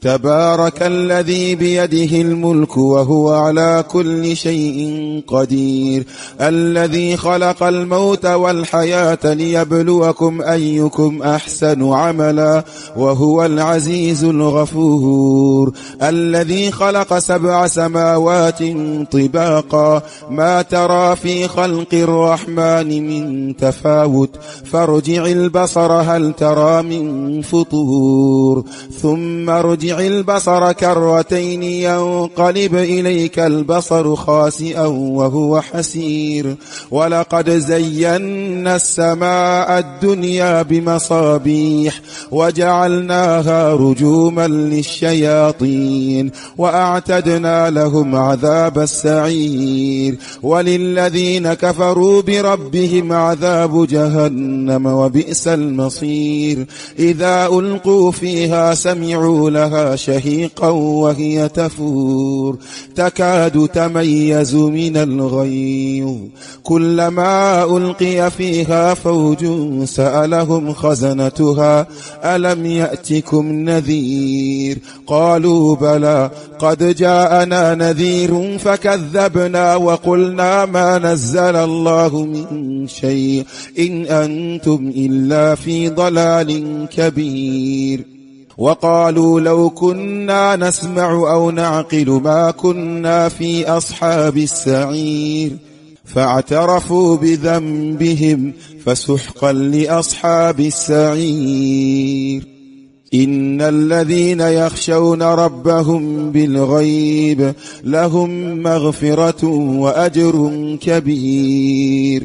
تبارك الذي بيده الملك وهو على كل شيء قدير الذي خلق الموت والحياة ليبلوكم أيكم أحسن عملا وهو العزيز الغفور الذي خلق 7 سماوات طباقا ما ترى في خلق الرحمن من تفاوت فارجع البصر هل ترى من فطور ثم ارجع البصر كرتين ينقلب إليك البصر خاسئا وهو حسير ولقد زينا السماء الدنيا بمصابيح وجعلناها رجوما للشياطين وأعتدنا لهم عذاب السعير وللذين كفروا بربهم عذاب جهنم وبئس المصير إذا ألقوا فيها سمعوا لها شهيقا وهي تفور تكاد تميز من الغيظ كلما ألقي فيها فوج سألهم خزنتها ألم يأتكم نذير قالوا بلى قد جاءنا نذير فكذبنا وقلنا ما نزل الله من شيء إن أنتم إلا في ضلال كبير وقالوا لو كنا نسمع أو نعقل ما كنا في أصحاب السعير فاعترفوا بذنبهم فسحقا لأصحاب السعير إن الذين يخشون ربهم بالغيب لهم مغفرة وأجر كبير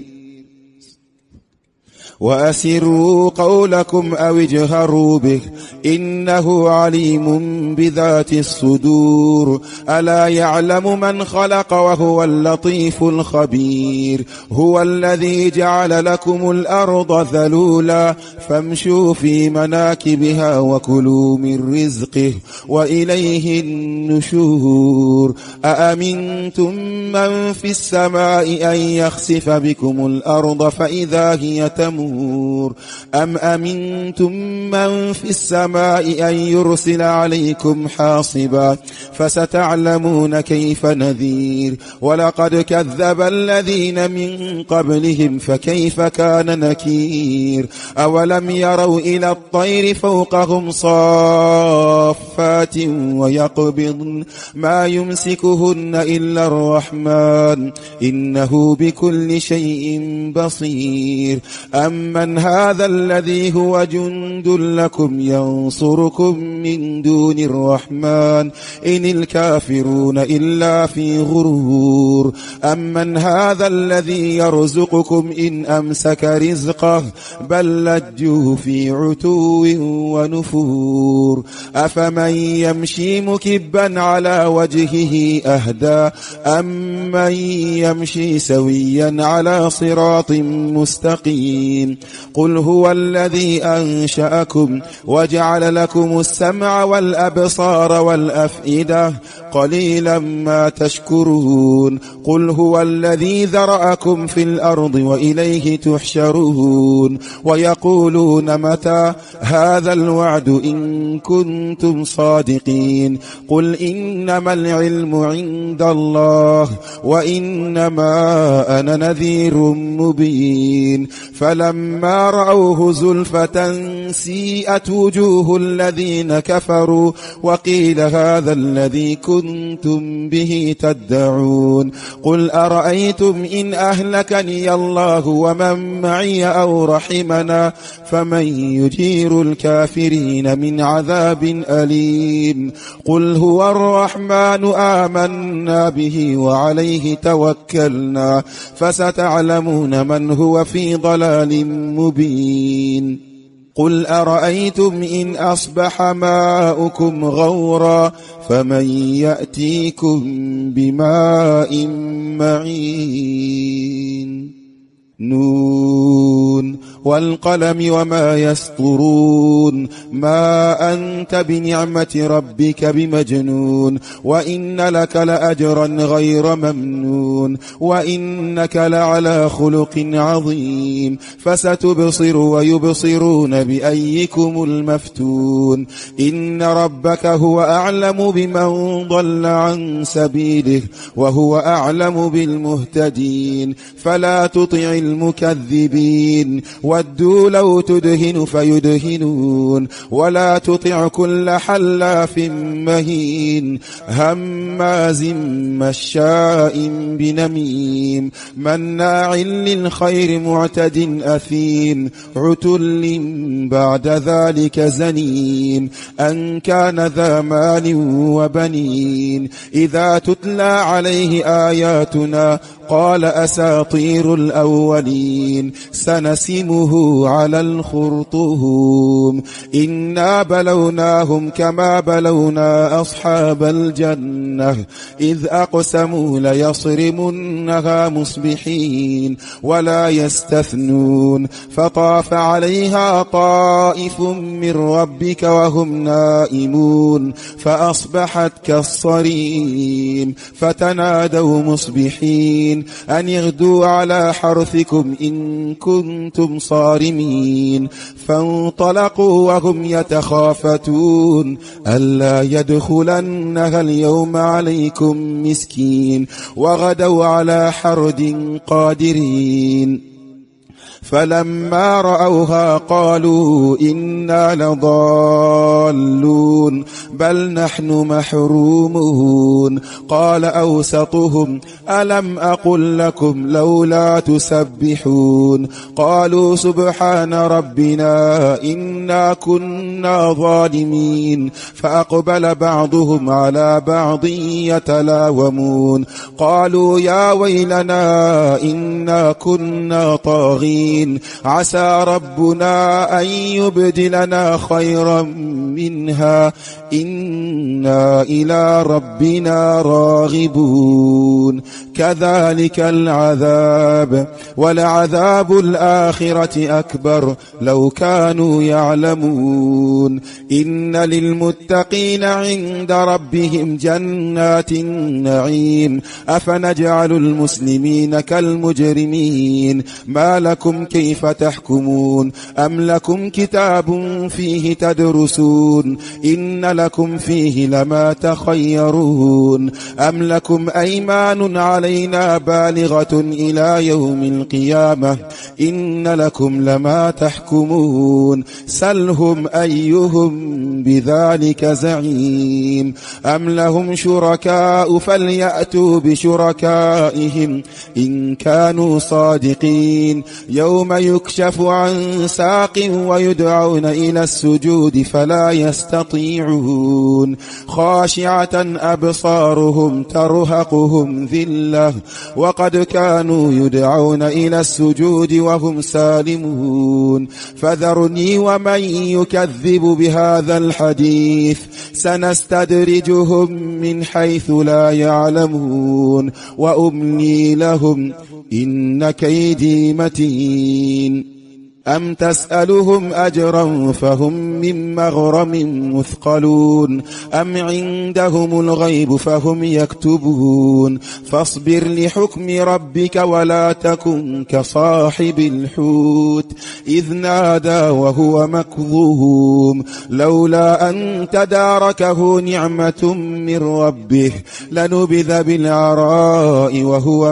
وأسروا قولكم أو اجهروا به إنه عليم بذات الصدور ألا يعلم من خلق وهو اللطيف الخبير هو الذي جعل لكم الأرض ذلولا فامشوا في مناكبها وكلوا من رزقه وإليه النشور أأمنتم من في السماء أن يخسف بكم الأرض فإذا هي تمور أم أمنتم من في السماء أن يرسل عليكم حاصبا فستعلمون كيف نذير ولقد كذب الذين من قبلهم فكيف كان نكير أولم يروا إلى الطير فوقهم صافات ويقبضن ما يمسكهن إلا الرحمن إنه بكل شيء بصير أمن هذا الذي هو جند لكم ينصركم من دون الرحمن إن الكافرون إلا في غرور أمن هذا الذي يرزقكم إن أمسك رزقه بل لجوا في عتو ونفور أفمن يمشي مكبا على وجهه أهدى أمن يمشي سويا على صراط مستقيم قل هو الذي أنشأكم وجعل لكم السمع والأبصار والأفئدة قليلا ما تشكرون قل هو الذي ذرأكم في الأرض وإليه تحشرون ويقولون متى هذا الوعد إن كنتم صادقين قل إنما العلم عند الله وإنما أنا نذير مبين فلما رأوه زلفة سيئت وجوه الذين كفروا وقيل هذا الذي كنتم به تدعون قل أرأيتم إن أهلكني الله ومن معي أو رحمنا فمن يجير الكافرين من عذاب أليم قل هو الرحمن آمنا به وعليه توكلنا فستعلمون من هو في ضلال مبين قل أرأيتم إن أصبح ماؤكم غورا فمن يأتيكم بماء معين نون والقلم وما يسطرون ما أنت بنعمة ربك بمجنون وإن لك لأجرا غير ممنون وإنك لعلى خلق عظيم فستبصر ويبصرون بأيكم المفتون إن ربك هو أعلم بمن ضل عن سبيله وهو أعلم بالمهتدين فلا تطع المكذبين ودوا لو تدهن فيدهنون ولا تطع كل حلاف مهين هماز مشاء بنميم مناع للخير معتد أثيم عتل بعد ذلك زنيم أن كان ذا مال وبنين إذا تتلى عليه آياتنا قال أساطير الأولين سنسمه على الخرطوم إنا بلوناهم كما بلونا أصحاب الجنة إذ أقسموا ليصرمنها مصبحين ولا يستثنون فطاف عليها طائف من ربك وهم نائمون فأصبحت كالصريم فتنادوا مصبحين أن يغدوا على حرثكم إن كنتم صارمين فانطلقوا وهم يتخافتون ألا يدخلنها اليوم عليكم مسكين وغدوا على حرد قادرين فلما رأوها قالوا إنا لضالون بل نحن محرومون قال أوسطهم ألم أقل لكم لولا تسبحون قالوا سبحان ربنا إنا كنا ظالمين فأقبل بعضهم على بعض يتلاومون قالوا يا ويلنا إنا كنا طاغين عسى ربنا أن يبدلنا خيرا منها إنا إلى ربنا راغبون كذلك العذاب ولعذاب الآخرة أكبر لو كانوا يعلمون إن للمتقين عند ربهم جنات النعيم أفنجعل المسلمين كالمجرمين ما لكم كيف تحكمون أم لكم كتاب فيه تدرسون إن لكم فيه لما تخيرون أم لكم أيمان علينا بالغة إلى يوم القيامة إن لكم لما تحكمون سلهم أيهم بذلك زعيم أم لهم شركاء فليأتوا بشركائهم إن كانوا صادقين يوم يكشف عن ساق ويدعون إلى السجود فلا يستطيعون خاشعة أبصارهم ترهقهم ذلة وقد كانوا يدعون إلى السجود وهم سالمون فذرني ومن يكذب بهذا الحديث سنستدرجهم من حيث لا يعلمون وأملي لهم إن كيدي متين أم تسألهم أجرا فهم من مغرم مثقلون أم عندهم الغيب فهم يكتبون فاصبر لحكم ربك ولا تكن كصاحب الحوت إذ نادى وهو مكظوم لولا أن تداركه نعمة من ربه لنبذ بالعراء وهو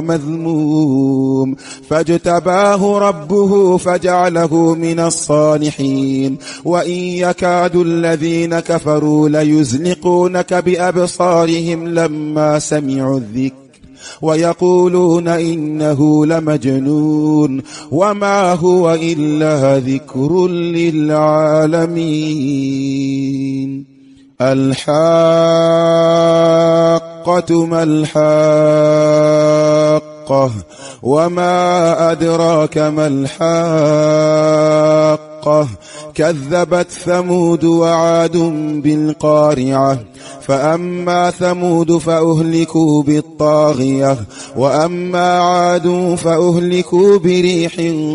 مذموم فاجتباه ربه فجعله من الصالحين وإن يكاد الذين كفروا ليزلقونك بأبصارهم لما سمعوا الذكر ويقولون إنه لمجنون وما هو إلا ذكر للعالمين الحاقة ما الحاقة وما أدراك ما الحاقة الحاقة كذبت ثمود وعاد بالقارعة فأما ثمود فأهلكوا بالطاغية وأما عاد فأهلكوا بريح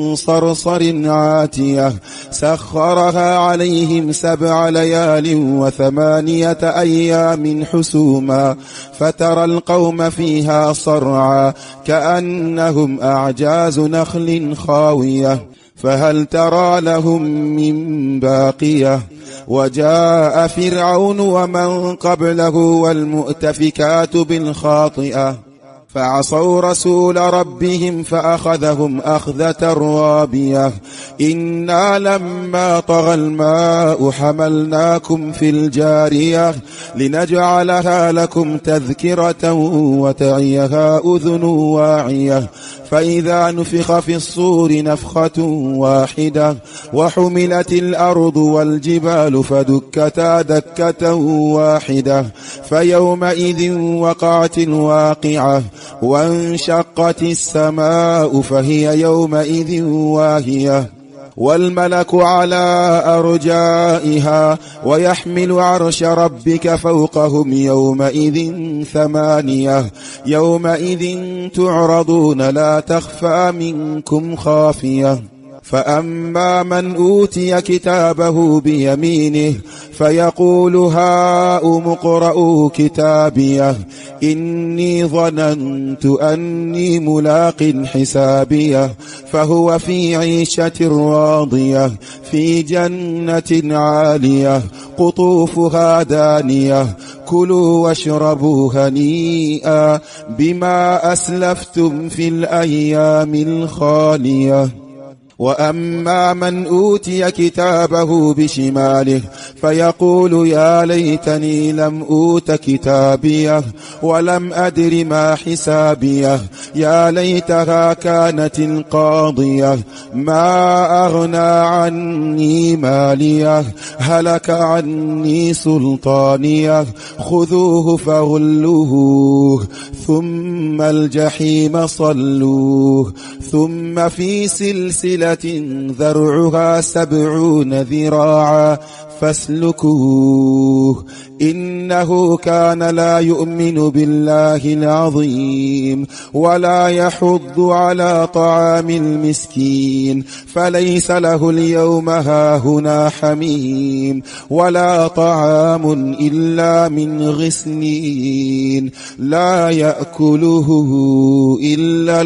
صرصر عاتية سخرها عليهم 7 ليال و8 أيام حسوما فترى القوم فيها صرعا كأنهم أعجاز نخل خاوية فهل ترى لهم من باقية وجاء فرعون ومن قبله والمؤتفكات بالخاطئة فعصوا رسول ربهم فأخذهم أخذة رابية إنا لما طغى الماء حملناكم في الجارية لنجعلها لكم تذكرة وتعيها أذن واعية فإذا نفخ في الصور نفخة واحدة وحملت الأرض والجبال فدكتا دكة واحدة فيومئذ وقعت الواقعة وانشقت السماء فهي يومئذ واهية والملك على أرجائها ويحمل عرش ربك فوقهم يومئذ 8 يومئذ تعرضون لا تخفى منكم خافية فأما من أوتي كتابه بيمينه فيقول هاؤم اقرءوا كتابيه إني ظننت أني ملاق حسابيه فهو في عيشة راضية في جنة عالية قطوفها دانية كلوا واشربوا هنيئا بما أسلفتم في الأيام الخالية وأما من أوتي كتابه بشماله فيقول يا ليتني لم أوت كتابيه ولم أدر ما حسابيه يا ليتها كانت القاضية ما أغنى عني ماليه هلك عني سلطانيه خذوه فغلوه ثم الجحيم صلوه ثم في سلسلة ذرعها 70 ذراعا فاسلكوه إنه كان لا يؤمن بالله العظيم ولا يحض على طعام المسكين فليس له اليوم هاهنا حميم ولا طعام إلا من غسلين لا يأكله إلا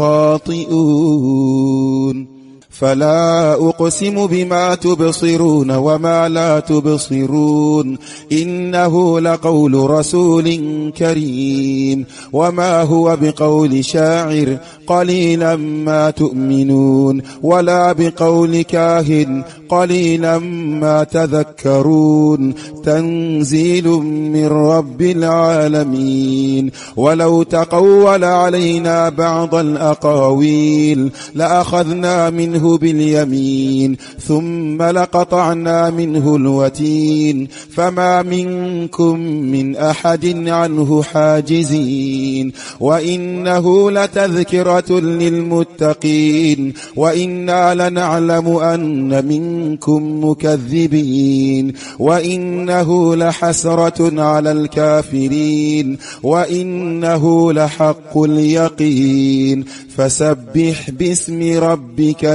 الخاطئون فلا أقسم بما تبصرون وما لا تبصرون إنه لقول رسول كريم وما هو بقول شاعر قليلا ما تؤمنون ولا بقول كاهن قليلا ما تذكرون تنزيل من رب العالمين ولو تقول علينا بعض الأقاويل لأخذنا منه باليمين ثم لقطعنا منه الوتين فما منكم من أحد عنه حاجزين وإنه لتذكرة للمتقين وإنا لنعلم أن منكم مكذبين وإنه لحسرة على الكافرين وإنه لحق اليقين فسبح باسم ربك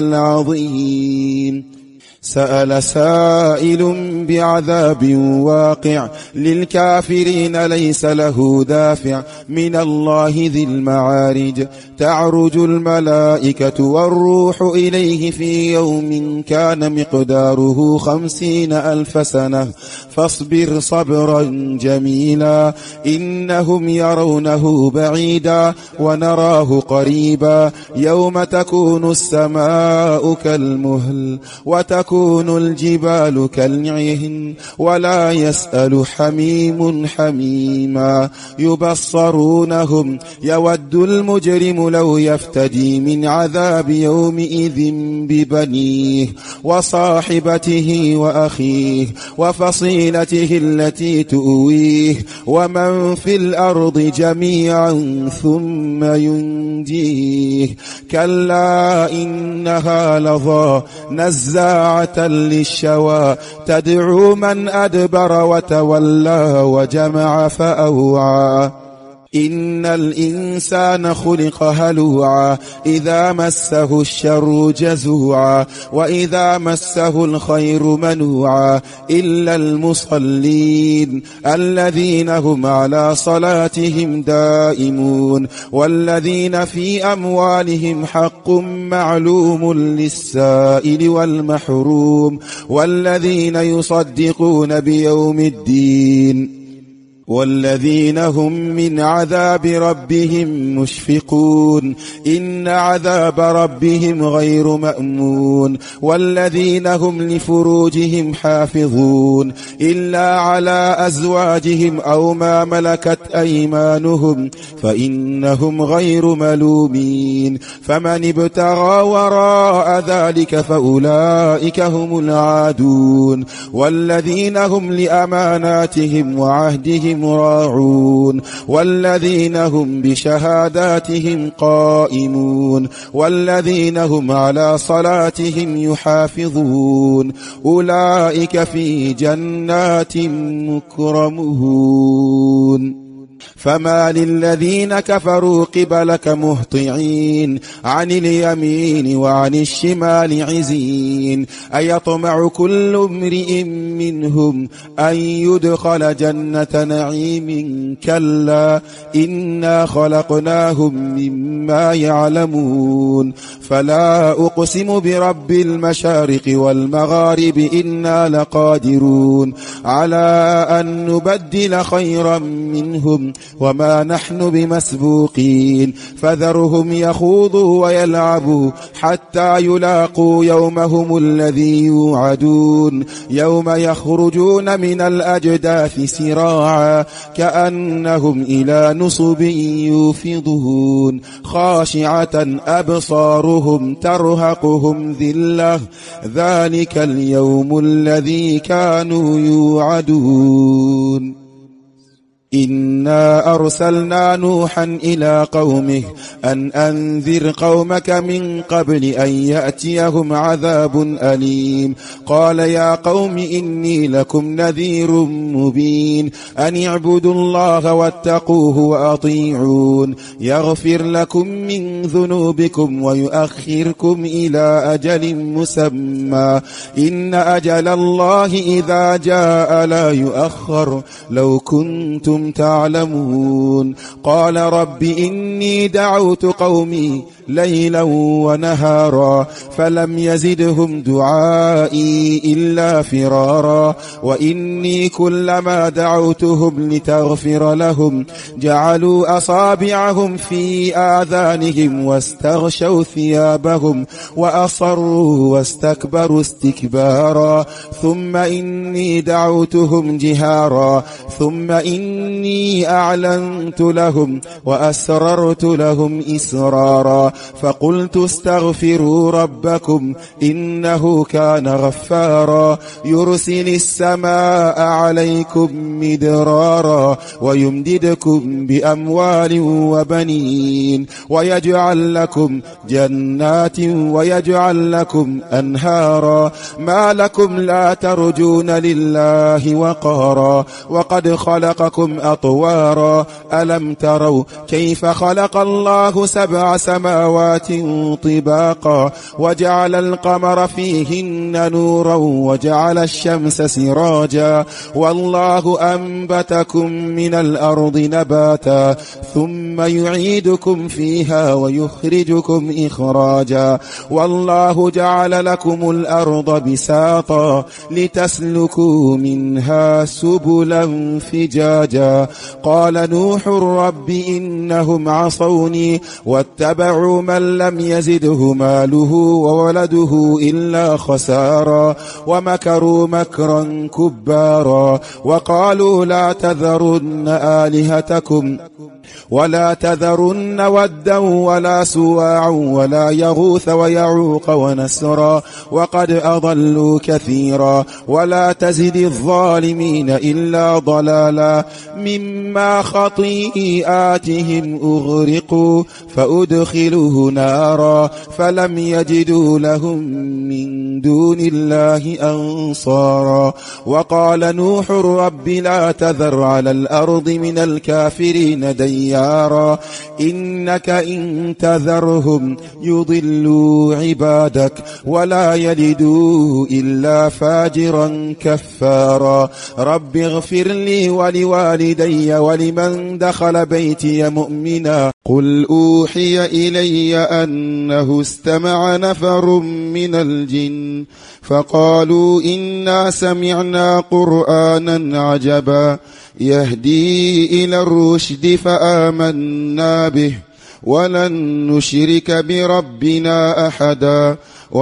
العظيم سأل سائل بعذاب واقع للكافرين ليس له دافع من الله ذي المعارج تعرج الملائكة والروح إليه في يوم كان مقداره 50,000 سنة فاصبر صبرا جميلا إنهم يرونه بعيدا ونراه قريبا يوم تكون السماء كالمهل وتكون الجبال كالعهن ولا يسأل حميم حميما يبصرونهم يود المجرم لو يفتدي من عذاب يومئذ ببنيه وصاحبته وأخيه وفصيلته التي تؤويه ومن في الأرض جميعا ثم ينجيه كلا إنها لظى نزاعة نزاعة للشوى تدعو من أدبر وتولى وجمع فأوعى إن الإنسان خلق هلوعا إذا مسه الشر جزوعا وإذا مسه الخير منوعا إلا المصلين الذين هم على صلاتهم دائمون والذين في أموالهم حق معلوم للسائل والمحروم والذين يصدقون بيوم الدين والذين هم من عذاب ربهم مشفقون إن عذاب ربهم غير مأمون والذين هم لفروجهم حافظون إلا على أزواجهم أو ما ملكت أيمانهم فإنهم غير ملومين فمن ابتغى وراء ذلك فأولئك هم العادون والذين هم لأماناتهم وعهدهم راعون والذين هم بشهاداتهم قائمون والذين هم على صلاتهم يحافظون أولئك في جنات مكرمون فما للذين كفروا قبلك مهطعين عن اليمين وعن الشمال عزين أيطمع كل امرئ منهم أن يدخل جنة نعيم كلا إنا خلقناهم مما يعلمون فلا أقسم برب المشارق والمغارب إنا لقادرون على أن نبدل خيرا منهم وما نحن بمسبوقين فذرهم يخوضوا ويلعبوا حتى يلاقوا يومهم الذي يوعدون يوم يخرجون من الأجداث سراعا كأنهم إلى نصب يوفضون خاشعة أبصارهم ترهقهم ذلة ذلك اليوم الذي كانوا يوعدون إنا أرسلنا نوحا إلى قومه أن أنذر قومك من قبل أن يأتيهم عذاب أليم قال يا قوم إني لكم نذير مبين أن اعبدوا الله واتقوه وأطيعون يغفر لكم من ذنوبكم ويؤخركم إلى أجل مسمى إن أجل الله إذا جاء لا يؤخر لو كنتم تعلمون قال رب إني دعوت قومي ليلا ونهارا فلم يزدهم دعائي إلا فرارا وإني كلما دعوتهم لتغفر لهم جعلوا أصابعهم في آذانهم واستغشوا ثيابهم وأصروا واستكبروا استكبارا ثم إني دعوتهم جهارا ثم إني أعلنت لهم وأسررت لهم إسرارا فقلت استغفروا ربكم إنه كان غفارا يرسل السماء عليكم مدرارا ويمددكم بأموال وبنين ويجعل لكم جنات ويجعل لكم أنهارا ما لكم لا ترجون لله وقارا وقد خلقكم أطوارا ألم تروا كيف خلق الله 7 سماوات طباقا وجعل القمر فيهن نورا وجعل الشمس سراجا والله أنبتكم من الأرض نباتا ثم يعيدكم فيها ويخرجكم إخراجا والله جعل لكم الأرض بساطا لتسلكوا منها سبلا فجاجا قال نوح رب إنهم عصوني واتبعوا من لم يزده ماله وولده إلا خسارا ومكروا مكرا كبارا وقالوا لا تذرن آلهتكم ولا تذرن ودا ولا سواع ولا يغوث ويعوق ونسرا وقد أضلوا كثيرا ولا تزد الظالمين إلا ضلالا مما خطيئاتهم أغرقوا فأدخلوا فجعلوه نارا فلم يجدوا لهم من دون الله أنصارا. وقال نوح رب لا تذر على الأرض من الكافرين ديارا إنك إن تذرهم يضلوا عبادك ولا يلدوا إلا فاجرا كفارا. رب اغفر لي ولوالدي ولمن دخل بيتي مؤمنا. قل أوحي إلي أنه استمع نفر من الجن فقالوا إنا سمعنا قرآنا عجبا يهدي إلى الرشد فآمنا به ولن نشرك بربنا أحدا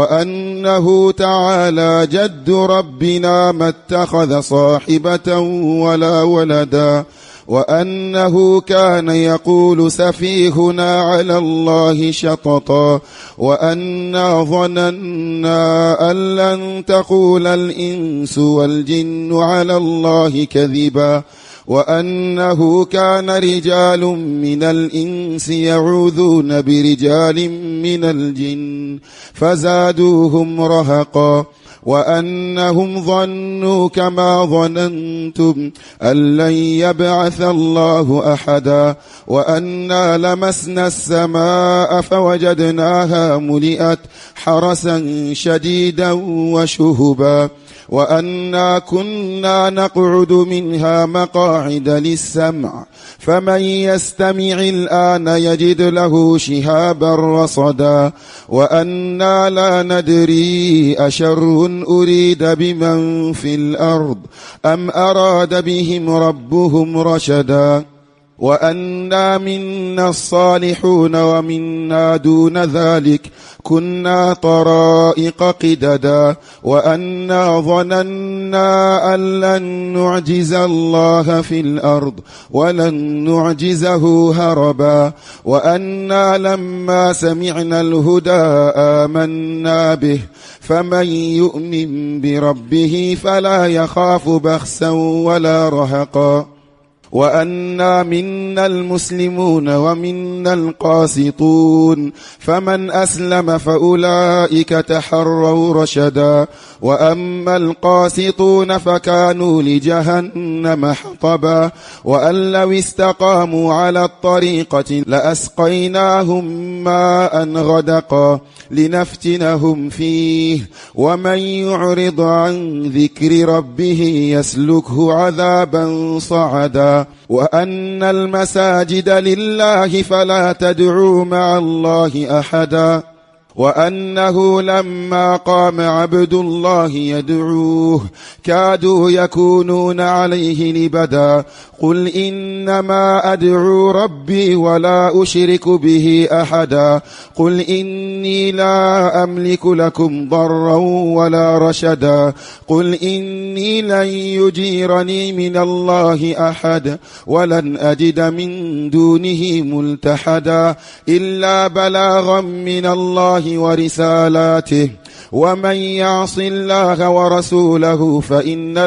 وأنه تعالى جد ربنا ما اتخذ صاحبة ولا ولدا وأنه كان يقول سفيهنا على الله شططا وأنا ظننا أن لن تقول الإنس والجن على الله كذبا وأنه كان رجال من الإنس يعوذون برجال من الجن فزادوهم رهقا وأنهم ظنوا كما ظننتم أن لن يبعث الله أحدا وأنا لمسنا السماء فوجدناها ملئت حرسا شديدا وشهبا وأنا كنا نقعد منها مقاعد للسمع فمن يستمع الآن يجد له شهابا رصدا وأنا لا ندري أشر أريد بمن في الأرض أم أراد بهم ربهم رشدا وأنا منا الصالحون ومنا دون ذلك كنا طرائق قددا وأنا ظننا أن لن نعجز الله في الأرض ولن نعجزه هربا وأنا لما سمعنا الهدى آمنا به فمن يؤمن بربه فلا يخاف بخسا ولا رهقا وأنا منا المسلمون ومنا القاسطون فمن أسلم فأولئك تحروا رشدا وأما القاسطون فكانوا لجهنم حطبا وأن لو استقاموا على الطريقة لأسقيناهم ماء غدقا لنفتنهم فيه ومن يعرض عن ذكر ربه يسلكه عذابا صعدا وأن المساجد لله فلا تدعوا مع الله أحدا وأنه لما قام عبد الله يدعوه كادوا يكونون عليه لبدا قل إنما أدعو ربي ولا أشرك به أحدا قل إني لا أملك لكم ضرا ولا رشدا قل إني لن يجيرني من الله أحد ولن أجد من دونه ملتحدا إلا بلاغا من الله ورسالاته ومن يعص الله ورسوله فإن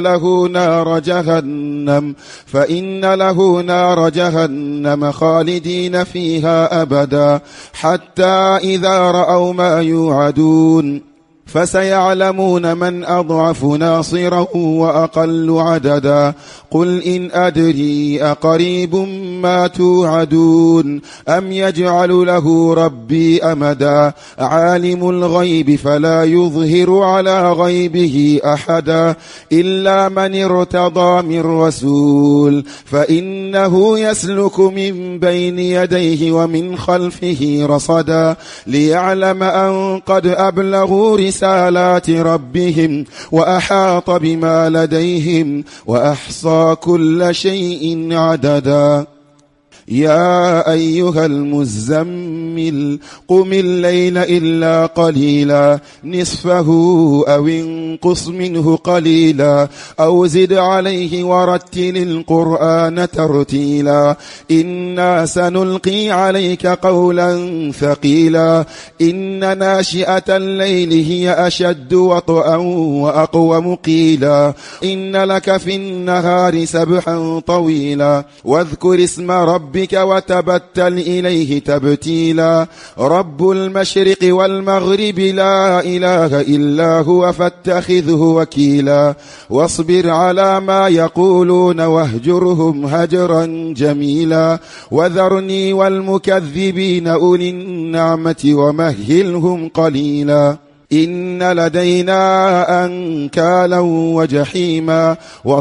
له نار جهنم خالدين فيها أبدا حتى إذا رأوا ما يوعدون فسيعلمون من أضعف ناصرا وأقل عددا قل إن أدري أقريب ما توعدون أم يجعل له ربي أمدا عالم الغيب فلا يظهر على غيبه أحدا إلا من ارتضى من رسول فإنه يسلك من بين يديه ومن خلفه رصدا ليعلم أن قد أبلغوا رسالات ربهم وأحاط بما لديهم وأحصى كل شيء عددا يا أيها المزمل قم الليل إلا قليلا نصفه أو انقص منه قليلا أو زد عليه ورتل القرآن ترتيلا إنا سنلقي عليك قولا ثقيلا إن ناشئة الليل هي أشد وطئا وأقوم قيلا إن لك في النهار سبحا طويلا واذكر اسم ربك ربك وتبتل إليه تبتيلا رب المشرق والمغرب لا إله إلا هو فاتخذه وكيلا واصبر على ما يقولون واهجرهم هجرا جميلا وذرني والمكذبين أولي النعمة ومهلهم قليلا إن لدينا أنكالا وجحيما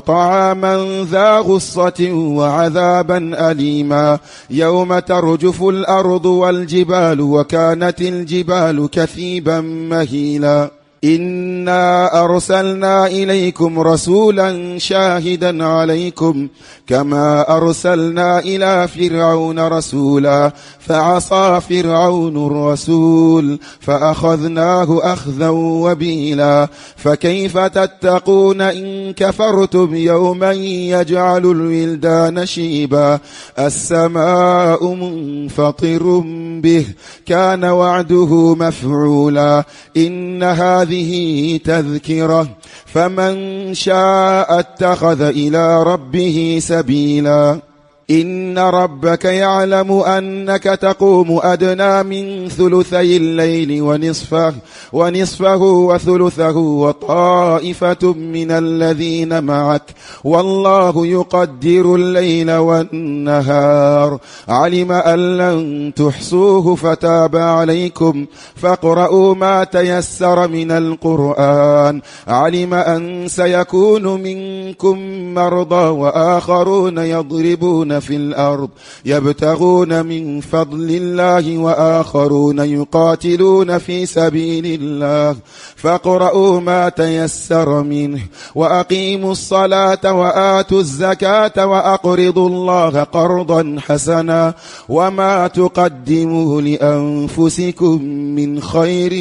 وطعاما ذا غصة وعذابا أليما يوم ترجف الأرض والجبال وكانت الجبال كثيبا مهيلا إنا أرسلنا إليكم رسولا شاهدا عليكم كما أرسلنا إلى فرعون رسولا فعصى فرعون الرسول فأخذناه أخذا وبيلا فكيف تتقون إن كفرتم يوما يجعل الولدان شيبا السماء منفطر به كان وعده مفعولا إن هذه تذكرة فمن شاء اتخذ إلى ربه سبيلا إن ربك يعلم أنك تقوم أدنى من ثلثي الليل ونصفه وثلثه وطائفة من الذين معك والله يقدر الليل والنهار علم أن لن تحصوه فتاب عليكم فاقرؤوا ما تيسر من القرآن علم أن سيكون منكم مرضى وآخرون يضربون في الأرض يبتغون من فضل الله وآخرون يقاتلون في سبيل الله فاقرؤوا ما تيسر منه وأقيموا الصلاة وآتوا الزكاة وأقرضوا الله قرضا حسنا وما تقدموا لأنفسكم من خير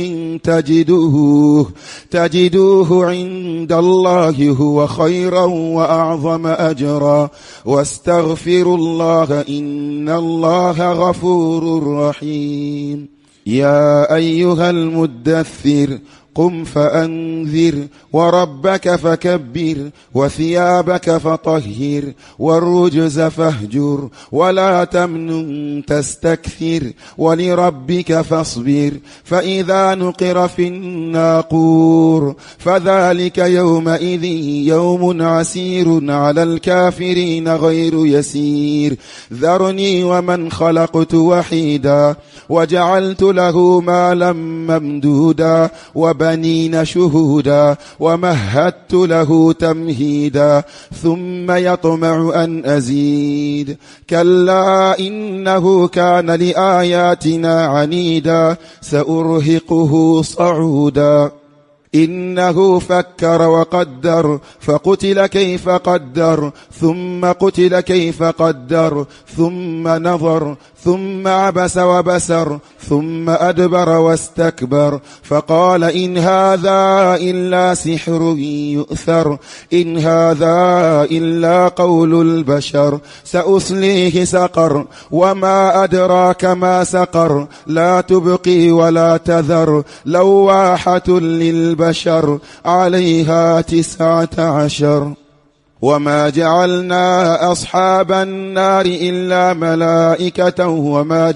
تجدوه عند الله هو خيرا وأعظم أجرا واستغفروا الله إن الله غفور رحيم يا أيها المدثر قم فأنذر وربك فكبر وثيابك فطهر والرجز فاهجر ولا تمنن تستكثر ولربك فاصبر فإذا نقر في الناقور فذلك يومئذ يوم عسير على الكافرين غير يسير ذرني ومن خلقت وحيدا وجعلت له مالا ممدودا وبنين شهودا ومهدت له تمهيدا ثم يطمع أن أزيد كلا إنه كان لآياتنا عنيدا سأرهقه صعودا إنه فكر وقدر فقتل كيف قدر ثم قتل كيف قدر ثم نظر ثم عبس وبسر ثم أدبر واستكبر فقال إن هذا إلا سحر يؤثر إن هذا إلا قول البشر سأصليه سقر وما أدراك ما سقر لا تبقي ولا تذر لواحة للبشر عليها 19 وما جعلنا أصحاب النار إلا ملائكة وما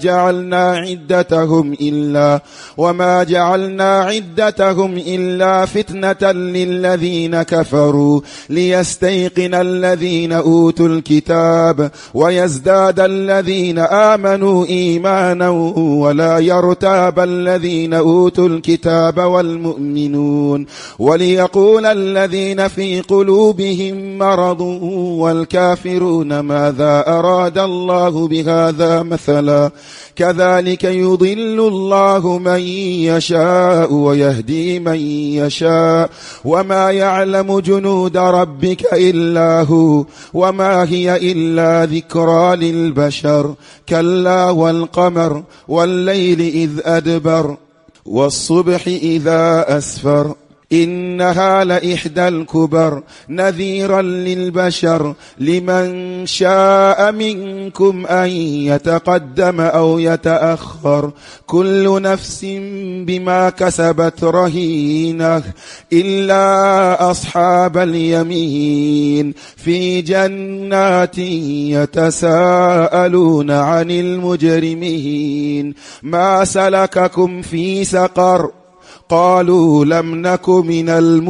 جعلنا عدتهم إلا فتنة للذين كفروا ليستيقن الذين أوتوا الكتاب ويزداد الذين آمنوا إيمانا ولا يرتاب الذين أوتوا الكتاب والمؤمنون وليقول الذين في قلوبهم مرض والكافرون ماذا أراد الله بهذا مثلا كذلك يضل الله من يشاء ويهدي من يشاء وما يعلم جنود ربك إلا هو وما هي إلا ذكرى للبشر كلا والقمر والليل إذ أدبر والصبح إذا أسفر إنها لإحدى الكبر نذيرا للبشر لمن شاء منكم أن يتقدم أو يتأخر كل نفس بما كسبت رهينة إلا أصحاب اليمين في جنات يتساءلون عن المجرمين ما سلككم في سقر قالوا لم نك من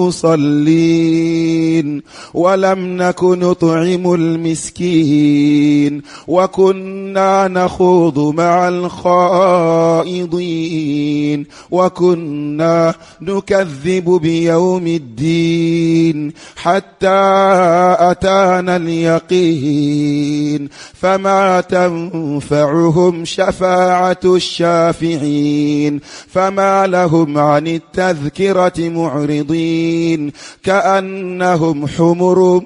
المصلين ولم نك نطعم المسكين وكنا نخوض مع الخائضين وكنا نكذب بيوم الدين حتى أتانا اليقين فما تنفعهم شفاعة الشافعين فما لهم عن التذكرة معرضين كأنهم حمر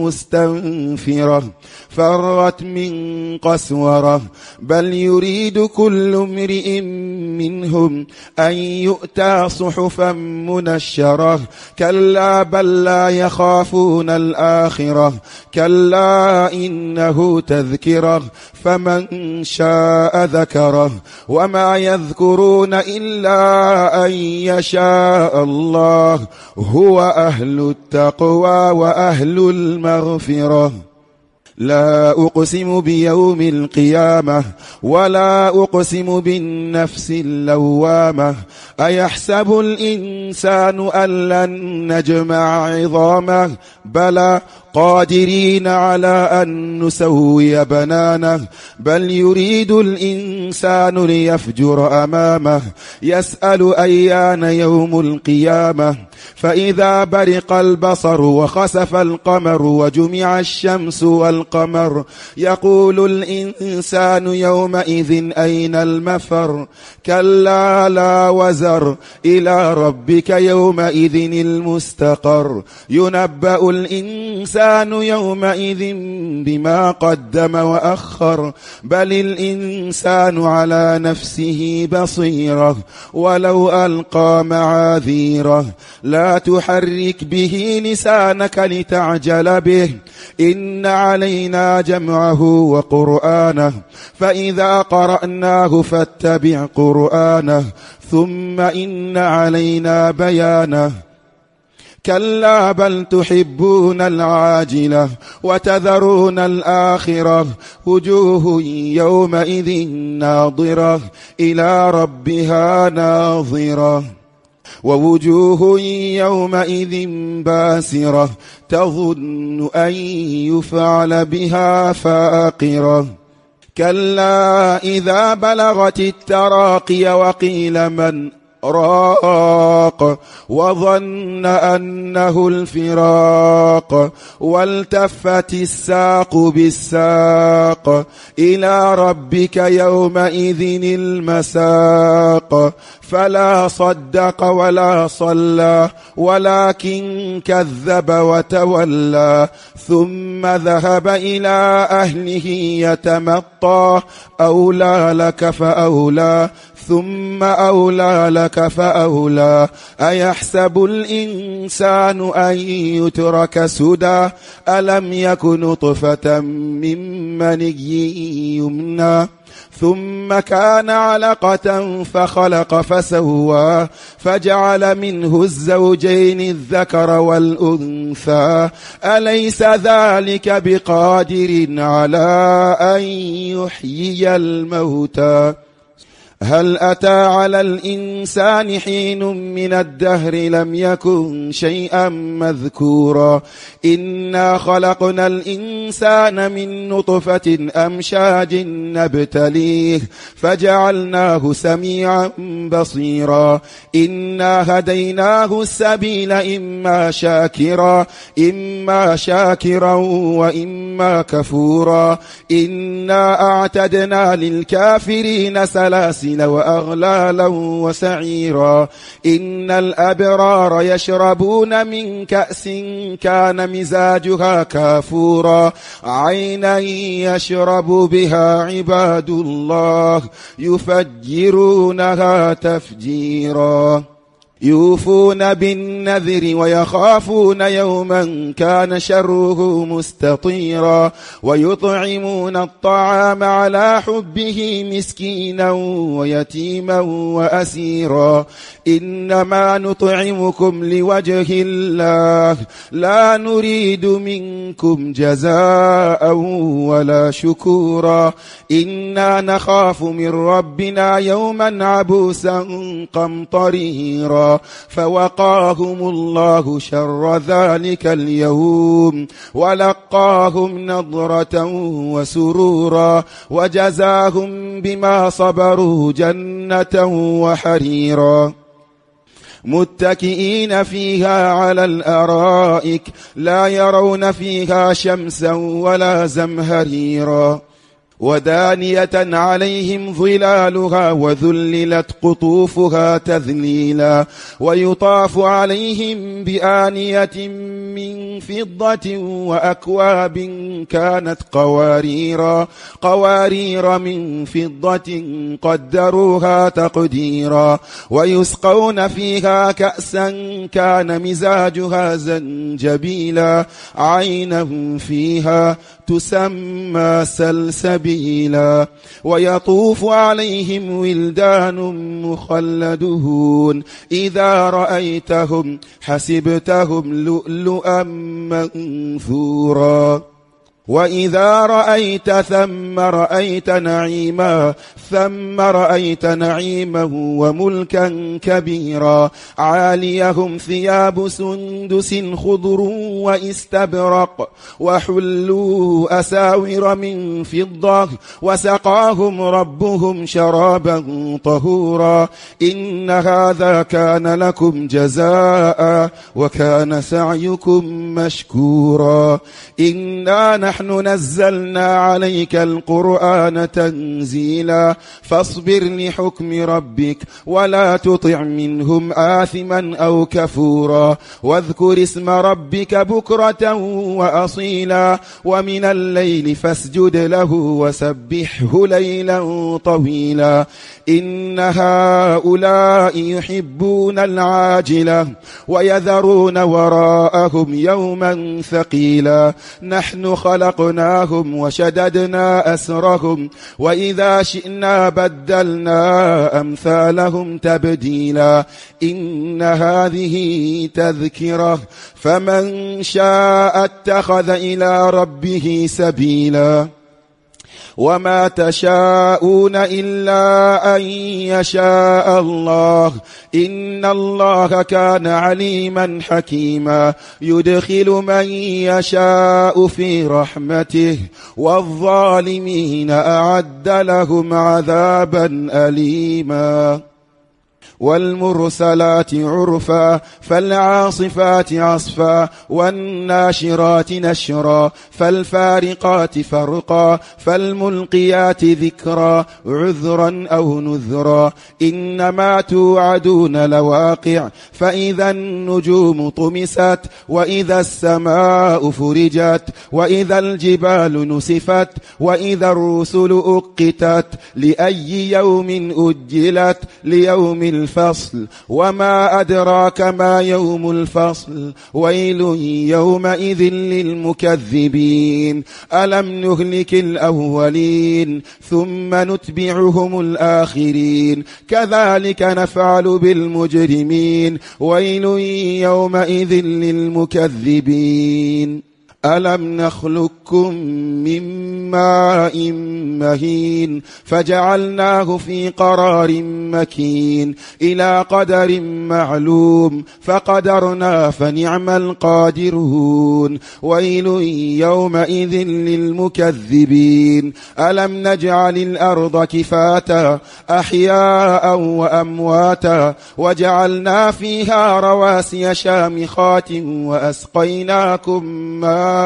مستنفرة فرت من قسورة بل يريد كل امرئ منهم أن يؤتى صحفا منشرة كلا بل لا يخافون الآخرة كلا إنه تذكرة فمن شاء ذكره وما يذكرون إلا أن يشاء الله هو أهل التقوى وأهل المغفرة لا أقسم بيوم القيامة ولا أقسم بالنفس اللوامة أيحسب الإنسان أن لن نجمع عظامه بلى قادرين على أن نسوي بنانه بل يريد الإنسان ليفجر أمامه يسأل أيان يوم القيامة فإذا برق البصر وخسف القمر وجمع الشمس والقمر يقول الإنسان يومئذ أين المفر كلا لا وزر إلى ربك يومئذ المستقر ينبأ الإنسان يومئذ بما قدم وأخر بل الإنسان على نفسه بصيرة ولو ألقى معاذيره لا تحرك به لسانك لتعجل به إن علينا جمعه وقرآنه فإذا قرأناه فاتبع قرآنه ثم إن علينا بيانه كلا بل تحبون العاجلة وتذرون الآخرة وجوه يومئذ ناظرة إلى ربها ناظرة ووجوه يومئذ باسرة تظن أن يفعل بها فاقرة كلا إذا بلغت التراقي وقيل من راق وظن أنه الفراق والتفت الساق بالساق إلى ربك يومئذ المساق فلا صدق ولا صلى ولكن كذب وتولى ثم ذهب إلى أهله يتمطى أولى لك فأولى ثم أولى لك فأولى أيحسب الإنسان أن يترك سدى ألم يك نطفة من مني يمنى ثم كان علقة فخلق فسوى فجعل منه الزوجين الذكر والأنثى أليس ذلك بقادر على أن يحيي الموتى هل أتى على الإنسان حين من الدهر لم يكن شيئا مذكورا إنا خلقنا الإنسان من نطفة أمشاج نبتليه فجعلناه سميعا بصيرا إنا هديناه السبيل إما شاكرا وإما كفورا إنا أعتدنا للكافرين سلاسل وأغلالا وسعيرا إن الأبرار يشربون من كأس كان مزاجها كافورا عينا يشرب بها عباد الله يفجرونها تفجيرا يوفون بالنذر ويخافون يوما كان شره مستطيرا ويطعمون الطعام على حبه مسكينا ويتيما وأسيرا إنما نطعمكم لوجه الله لا نريد منكم جزاء ولا شكورا إنا نخاف من ربنا يوما عبوسا قمطريرا فوقاهم الله شر ذلك اليوم ولقاهم نضرة وسرورا وجزاهم بما صبروا جنة وحريرا متكئين فيها على الأرائك لا يرون فيها شمسا ولا زمهريرا ودانية عليهم ظلالها وذللت قطوفها تذليلا ويطاف عليهم بآنية من فضة وأكواب كانت قوارير من فضة قدروها تقديرا ويسقون فيها كأسا كان مزاجها زنجبيلا عينا فيها تسمى سلسبيلا ويطوف عليهم ولدان مخلدون إذا رأيتهم حسبتهم لؤلؤا منثورا وإذا رأيت ثم رأيت نعيما وملكا كبيرا عاليهم ثياب سندس خضر واستبرق وحلوا أساور من فضة وسقاهم ربهم شرابا طهورا إن هذا كان لكم جزاء وكان سعيكم مشكورا إنا نحن نزلنا عليك القرآن تنزيلا فاصبر لحكم ربك ولا تطع منهم آثما أو كفورا واذكر اسم ربك بكرة وأصيلا ومن الليل فاسجد له وسبحه ليلا طويلا إن هؤلاء يحبون العاجلة ويذرون وراءهم يوما ثقيلا نحن خلقناهم وشددنا أسرهم وإذا شئنا بدلنا أمثالهم تبديلا إن هذه تذكرة فمن شاء اتخذ إلى ربه سبيلا وما تشاءون إلا أن يشاء الله إن الله كان عليما حكيما يدخل من يشاء في رحمته والظالمين أعد لهم عذابا أليما والمرسلات عرفا فالعاصفات عصفا والناشرات نشرا فالفارقات فرقا فالملقيات ذكرا عذرا أو نذرا إنما توعدون لواقع فإذا النجوم طمست وإذا السماء فرجت وإذا الجبال نسفت وإذا الرسل أقتت لأي يوم أجلت ليوم الفصل وما أدراك ما يوم الفصل ويل يومئذ للمكذبين ألم نهلك الأولين ثم نتبعهم الآخرين كذلك نفعل بالمجرمين ويل يومئذ للمكذبين ألم نخلقكم من ماء مهين فجعلناه في قرار مكين إلى قدر معلوم فقدرنا فنعم القادرون ويل يومئذ للمكذبين ألم نجعل الأرض كفاتا أحياء وأمواتا وجعلنا فيها رواسي شامخات وأسقيناكم ماء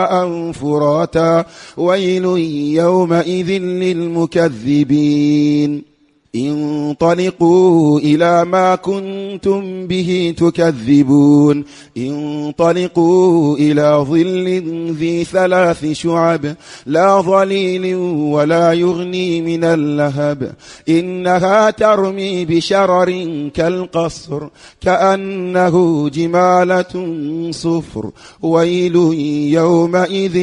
فراتا ويل يومئذ للمكذبين انطلقوا إلى ما كنتم به تكذبون انطلقوا إلى ظل ذي 3 شعب لا ظليل ولا يغني من اللهب إنها ترمي بشرر كالقصر كأنه جمالة صفر ويل يومئذ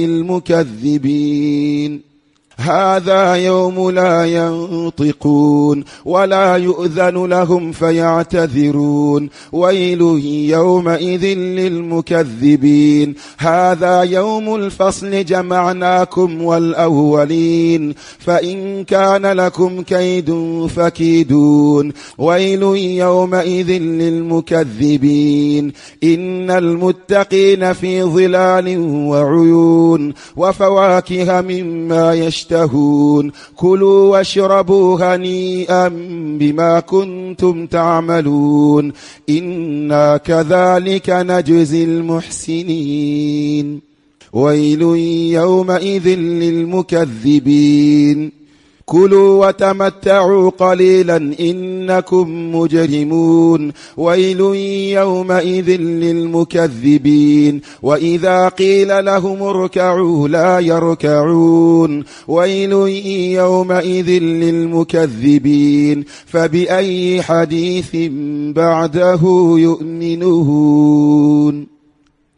للمكذبين هذا يوم لا ينطقون ولا يؤذن لهم فيعتذرون ويل يومئذ للمكذبين هذا يوم الفصل جمعناكم والأولين فإن كان لكم كيد فكيدون ويل يومئذ للمكذبين إن المتقين في ظلال وعيون وفواكه مما يشتهون كلوا واشربوا هنيئا بما كنتم تعملون إنا كذلك نجزي المحسنين ويل يومئذ للمكذبين كلوا وتمتعوا قليلا إنكم مجرمون ويل يومئذ للمكذبين وإذا قيل لهم اركعوا لا يركعون ويل يومئذ للمكذبين فبأي حديث بعده يؤمنون